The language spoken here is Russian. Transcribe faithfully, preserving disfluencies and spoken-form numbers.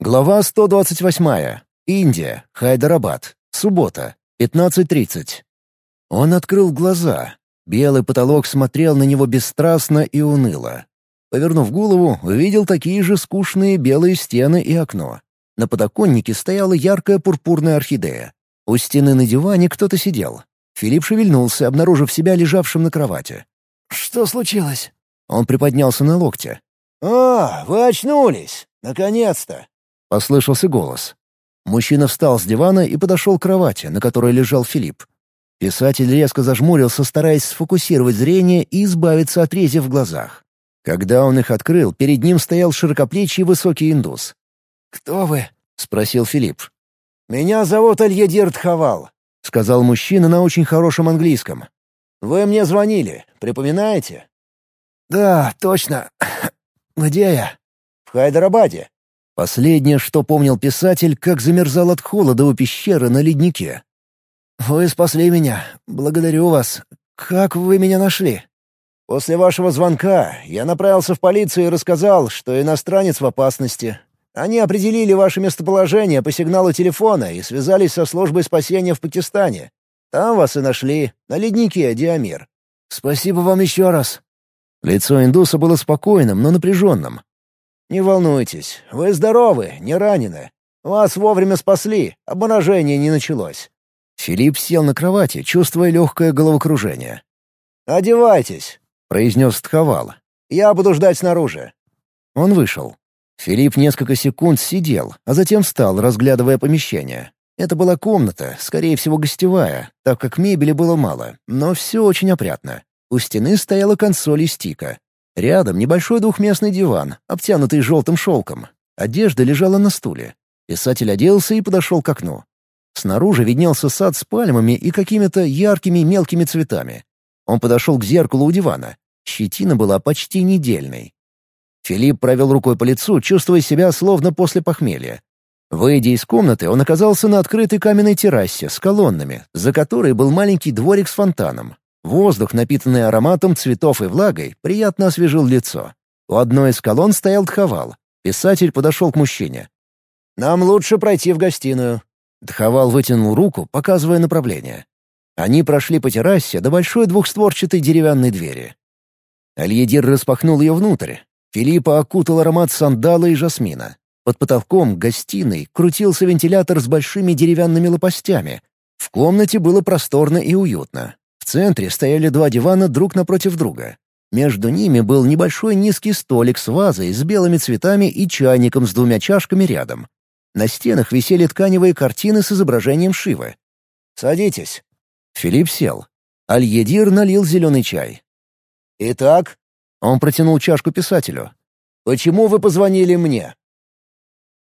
Глава сто двадцать восьмая. Индия. Хайдарабад. Суббота. пятнадцать тридцать. Он открыл глаза. Белый потолок смотрел на него бесстрастно и уныло. Повернув голову, увидел такие же скучные белые стены и окно. На подоконнике стояла яркая пурпурная орхидея. У стены на диване кто-то сидел. Филипп шевельнулся, обнаружив себя лежавшим на кровати. «Что случилось?» Он приподнялся на локте. «А, вы очнулись! Наконец-то!» — послышался голос. Мужчина встал с дивана и подошел к кровати, на которой лежал Филипп. Писатель резко зажмурился, стараясь сфокусировать зрение и избавиться от рези в глазах. Когда он их открыл, перед ним стоял широкоплечий высокий индус. «Кто вы?» — спросил Филипп. «Меня зовут Альедир Дхавал», — сказал мужчина на очень хорошем английском. «Вы мне звонили, припоминаете?» «Да, точно. Где я?» «В Хайдарабаде». Последнее, что помнил писатель, как замерзал от холода у пещеры на леднике. «Вы спасли меня. Благодарю вас. Как вы меня нашли?» «После вашего звонка я направился в полицию и рассказал, что иностранец в опасности. Они определили ваше местоположение по сигналу телефона и связались со службой спасения в Пакистане. Там вас и нашли, на леднике Диамир». «Спасибо вам еще раз». Лицо индуса было спокойным, но напряженным. «Не волнуйтесь, вы здоровы, не ранены. Вас вовремя спасли, обморожение не началось». Филипп сел на кровати, чувствуя легкое головокружение. «Одевайтесь», — произнес Дхавал. «Я буду ждать снаружи». Он вышел. Филипп несколько секунд сидел, а затем встал, разглядывая помещение. Это была комната, скорее всего, гостевая, так как мебели было мало, но все очень опрятно. У стены стояла консоль и стика. Рядом небольшой двухместный диван, обтянутый желтым шелком. Одежда лежала на стуле. Писатель оделся и подошел к окну. Снаружи виднелся сад с пальмами и какими-то яркими мелкими цветами. Он подошел к зеркалу у дивана. Щетина была почти недельной. Филипп провел рукой по лицу, чувствуя себя словно после похмелья. Выйдя из комнаты, он оказался на открытой каменной террасе с колоннами, за которой был маленький дворик с фонтаном. Воздух, напитанный ароматом цветов и влагой, приятно освежил лицо. У одной из колонн стоял Дхавал. Писатель подошел к мужчине. «Нам лучше пройти в гостиную». Дхавал вытянул руку, показывая направление. Они прошли по террасе до большой двухстворчатой деревянной двери. Альедир распахнул ее внутрь. Филиппа окутал аромат сандала и жасмина. Под потолком гостиной крутился вентилятор с большими деревянными лопастями. В комнате было просторно и уютно. В центре стояли два дивана друг напротив друга. Между ними был небольшой низкий столик с вазой с белыми цветами и чайником с двумя чашками рядом. На стенах висели тканевые картины с изображением Шивы. «Садитесь». Филипп сел. Аль-Едир налил зеленый чай. «Итак?» Он протянул чашку писателю. «Почему вы позвонили мне?»